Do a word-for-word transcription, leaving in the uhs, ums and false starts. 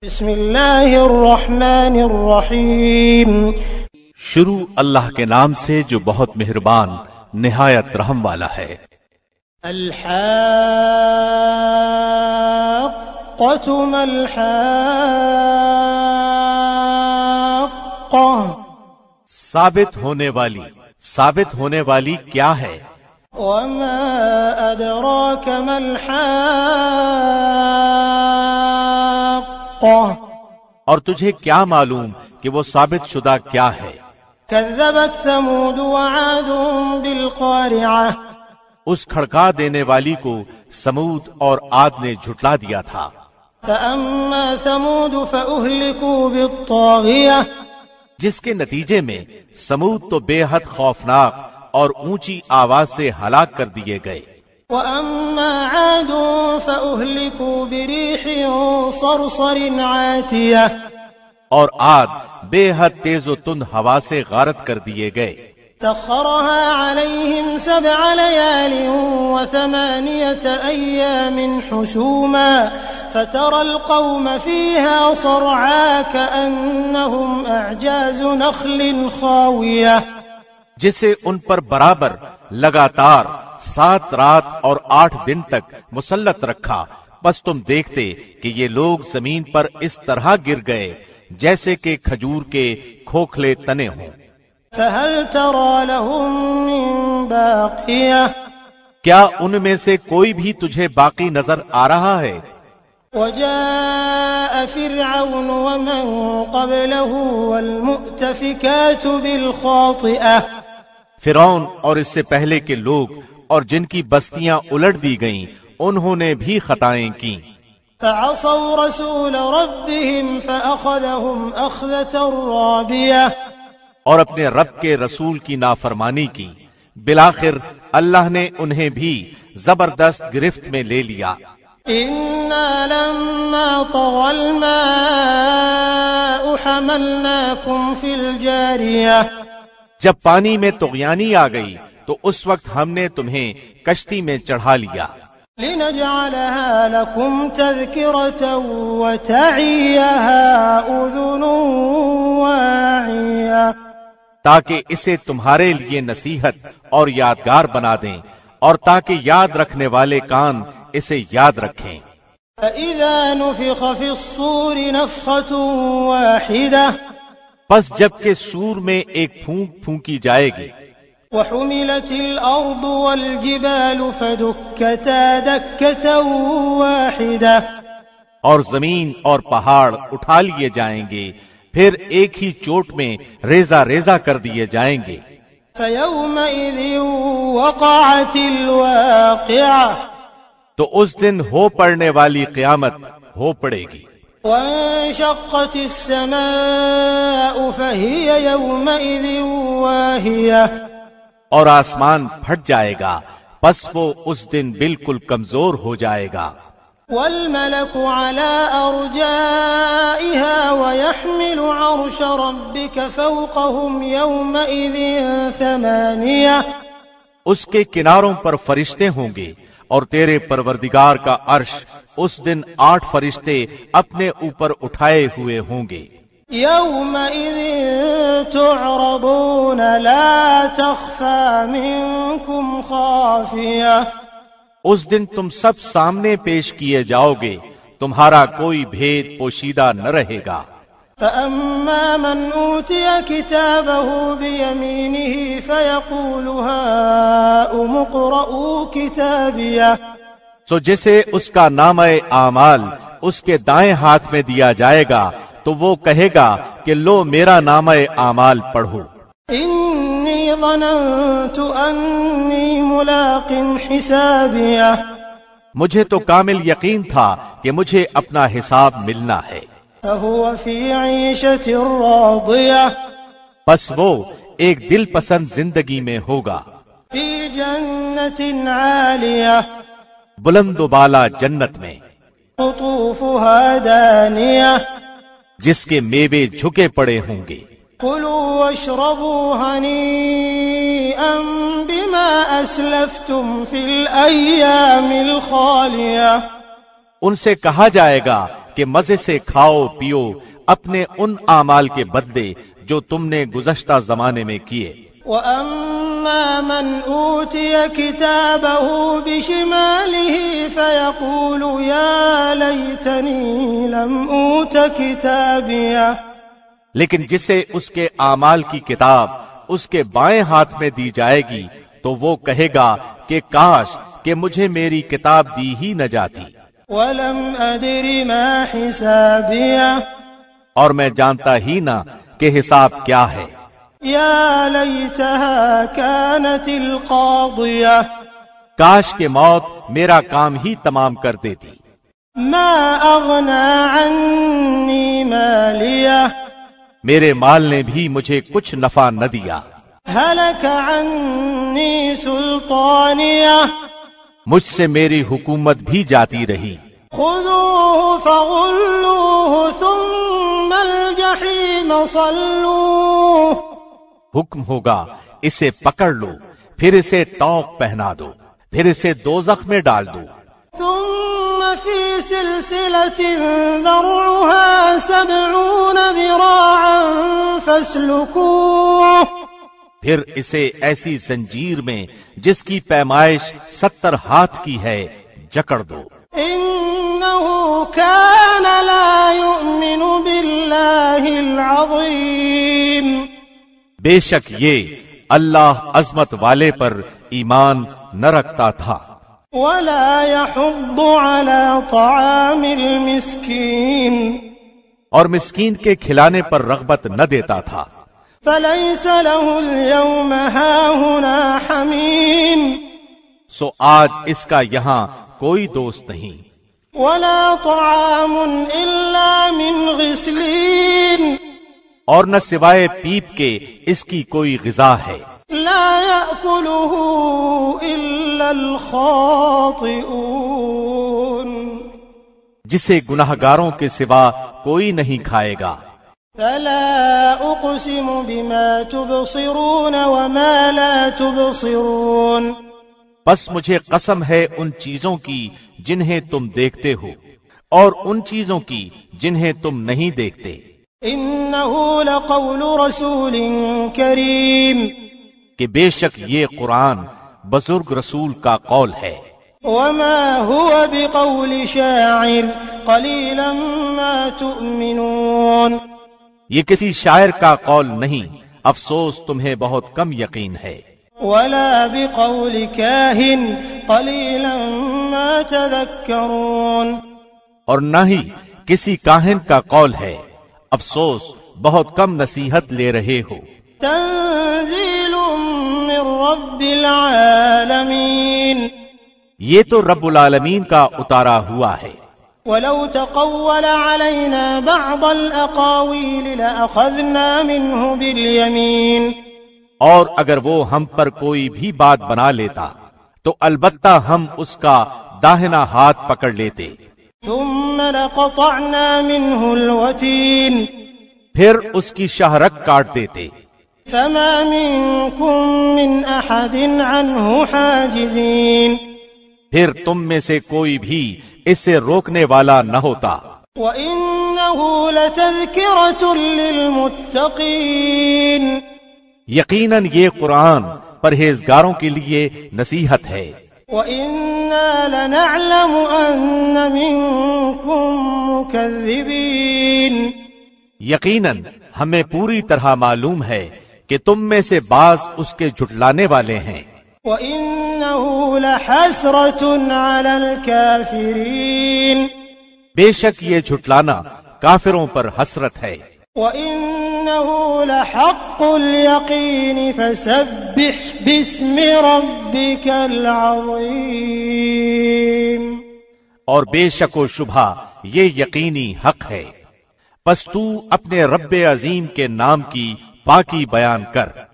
بسم اللہ الرحمن الرحیم، شروع اللہ کے نام سے جو بہت مہربان نہایت رحم والا ہے۔ الحاقۃ ما الحاقۃ، ثابت ہونے والی ثابت ہونے والی کیا ہے؟ وما ادراک ما الحاقۃ، اور تجھے کیا معلوم کہ وہ ثابت شدہ کیا ہے؟ کذبت ثمود وعاد بالقارعہ، اس کھڑکا دینے والی کو سمود اور عاد نے جھٹلا دیا تھا۔ فأما ثمود فأهلكوا بالطاغیہ، جس کے نتیجے میں سمود تو بے حد خوفناک اور اونچی آواز سے ہلاک کر دیے گئے۔ وأما عاد فأهلكوا بريح صرصر عاتية، اور عاد بے حد تیز و تند ہوا سے غارت کر دیے گئے۔ سخرها عليهم سبع ليال وثمانية أيام حسوما فترى القوم فيها صرعا كأنهم أعجاز نخل خاوية، جسے ان پر برابر لگاتار سات رات اور آٹھ دن تک مسلط رکھا، بس تم دیکھتے کہ یہ لوگ زمین پر اس طرح گر گئے جیسے کہ کھجور کے کھوکھلے تنے ہوں۔ فهل ترى لهم من باقية، کیا ان میں سے کوئی بھی تجھے باقی نظر آ رہا ہے؟ وجاء فرعون ومن قبله والمؤتفكات بالخاطئة، فرعون اور اس سے پہلے کے لوگ اور جن کی بستیاں الٹ دی گئیں انہوں نے بھی خطائیں کی۔ فعصوا رسول ربهم فأخذهم أخذة رابية، اور اپنے رب کے رسول کی نافرمانی کی، بالآخر اللہ نے انہیں بھی زبردست گرفت میں لے لیا۔ إنا لما طغى الماء حملناكم في الجارية، جب پانی میں طغیانی آ گئی تو اس وقت ہم نے تمہیں کشتی میں چڑھا لیا۔ لنجعلها لكم تذكرة وتعيها أذن واعية، تاکہ اسے تمہارے لیے نصیحت اور یادگار بنا دیں، اور تاکہ یاد رکھنے والے کان اسے یاد رکھیں۔ فإذا نفخ في الصور نفخة واحدة، پس جب کہ سور میں ایک پھونک پھونکی جائے گی، وحملت الأرض والجبال فدكتا دكة واحدة، اور زمین اور پہاڑ اٹھا لیے جائیں گے، پھر ایک ہی چوٹ میں ریزہ ریزہ کر دیے جائیں گے۔ فيومئذ وقعت الواقعة، تو اس دن ہو پڑنے والی قیامت ہو پڑے گی۔ وانشقت السماء فهي يومئذ واهية، اور آسمان پھٹ جائے گا، پس وہ اس دن بالکل کمزور ہو جائے گا۔ والملك على أرجائها ويحمل عرش ربك فوقهم يومئذ ثمانية، اس کے کناروں پر فرشتے ہوں گے، اور تیرے پروردگار کا عرش اس دن آٹھ فرشتے اپنے اوپر اٹھائے ہوئے ہوں گے۔ يومئذ تعرضون لا تخفى منكم خافية، اس دن تم سب سامنے پیش کیے جاؤ گے، تمہارا کوئی بھید پوشیدہ نہ رہے گا۔ فأما من أوتي كتابه بيمينه فيقول هاؤم اقرءوا كتابيه، سو جسے اس کا نامہ اعمال اس کے دائیں ہاتھ میں دیا جائے گا تو وہ کہے گا کہ لو میرا نامہ اعمال پڑھو۔ انی ظننت انی ملاق حسابیہ، مجھے تو کامل یقین تھا کہ مجھے اپنا حساب ملنا ہے۔ فهو فی عیشۃ راضیہ، پس وہ ایک دل پسند زندگی میں ہوگا، فی جنت عالیہ، بلند و بالا جنت میں، قطوفها دانیہ، جس کے میوے جھکے پڑے ہوں گے۔ کلوا واشربوا ہنیئا بما اسلفتم فی الایام الخالیہ، ان سے کہا جائے گا کہ مزے سے کھاؤ پیو اپنے ان اعمال کے بدلے جو تم نے گزشتہ زمانے میں کیے۔ وَأَمَّا مَنْ أُوتِيَ كِتَابَهُ بِشِمَالِهِ فَيَقُولُ يَا لَيْتَنِي لَمْ أُوتَ كِتَابِيَهْ، لیکن جسے اس کے اعمال کی کتاب اس کے بائیں ہاتھ میں دی جائے گی تو وہ کہے گا کہ کاش کہ مجھے میری کتاب دی ہی نہ جاتی، وَلَمْ أَدْرِ مَا حِسَابِيَهْ، اور میں جانتا ہی نہ کہ حساب کیا ہے۔ یا لیتہا کانت القاضیہ، کاش کہ موت میرا کام ہی تمام کر دیتی۔ ما اغنی عنی مالیہ، میرے مال نے بھی مجھے کچھ نفع نہ دیا۔ ہلک عنی سلطانیہ، مجھ سے میری حکومت بھی جاتی رہی۔ خذوہ فغلوہ ثم الجحیم صلوہ، حکم ہوگا اسے پکڑ لو، پھر اسے توق پہنا دو، پھر اسے دوزخ میں ڈال دو۔ ثم فی سلسلۃ ذرعها سبعون ذراعا فاسلکوہ، پھر اسے ایسی زنجیر میں جس کی پیمائش ستر ہاتھ کی ہے جکڑ دو۔ انه كان لا يؤمن بالله العظیم، بے شک یہ اللہ عظمت والے پر ایمان نہ رکھتا تھا۔ ولا يحض على طعام المسكين، اور مسکین کے کھلانے پر رغبت نہ دیتا تھا۔ فليس له اليوم هاهنا حميم، سو آج اس کا یہاں کوئی دوست نہیں۔ ولا طعام الا من غسلين، اور نہ سوائے پیپ کے اس کی کوئی غذا ہے۔ لا يأكله الا الخاطئون، جسے گناہگاروں کے سوا کوئی نہیں کھائے گا۔ فلا اقسم بما تبصرون وما لا تبصرون، بس مجھے قسم ہے ان چیزوں کی جنہیں تم دیکھتے ہو اور ان چیزوں کی جنہیں تم نہیں دیکھتے۔ انه لقول رسول کریم، کہ بے شک یہ قرآن بزرگ رسول کا قول ہے۔ وما هو بقول شاعر قليلا ما تؤمنون، یہ کسی شاعر کا قول نہیں، افسوس تمہیں بہت کم یقین ہے۔ ولا بقول كاهن قليلا ما تذكرون، اور نہ ہی کسی کاہن کا قول ہے، افسوس بہت کم نصیحت لے رہے ہو۔ تنزیل من رب العالمین، یہ تو رب العالمین کا اتارا ہوا ہے۔ ولو تقول علينا بعض الأقاويل لأخذنا منه باليمين، اور اگر وہ ہم پر کوئی بھی بات بنا لیتا تو البتہ ہم اس کا داہنا ہاتھ پکڑ لیتے۔ ثم لقطعنا منه الوتين، پھر اس کی شاہرگ کاٹ دیتے۔ فما منكم من أحد عنه حاجزين، پھر تم میں سے کوئی بھی اس سے روکنے والا نہ ہوتا۔ وَإِنَّهُ لَتَذْكِرَةٌ لِّلْمُتَّقِينَ، یقیناً یہ قرآن پرہیزگاروں کے لیے نصیحت ہے۔ وَإِنَّا لَنَعْلَمُ أَنَّ مِنكُم مُّكَذِّبِينَ، یقیناً ہمیں پوری طرح معلوم ہے کہ تم میں سے بعض اس کے جھٹلانے والے ہیں۔ وَإِنَّهُ لَحَسْرَةٌ عَلَى الْكَافِرِينَ، بے شک یہ جھٹلانا کافروں پر حسرت ہے۔ وَإِنَّهُ لَحَقُّ الْيَقِينِ فَسَبِّحْ بِاسْمِ رَبِّكَ الْعَظِيمِ، اور بے شک و شبہ یہ یقینی حق ہے، پس تو اپنے رب عظیم کے نام کی پاکی بیان کر۔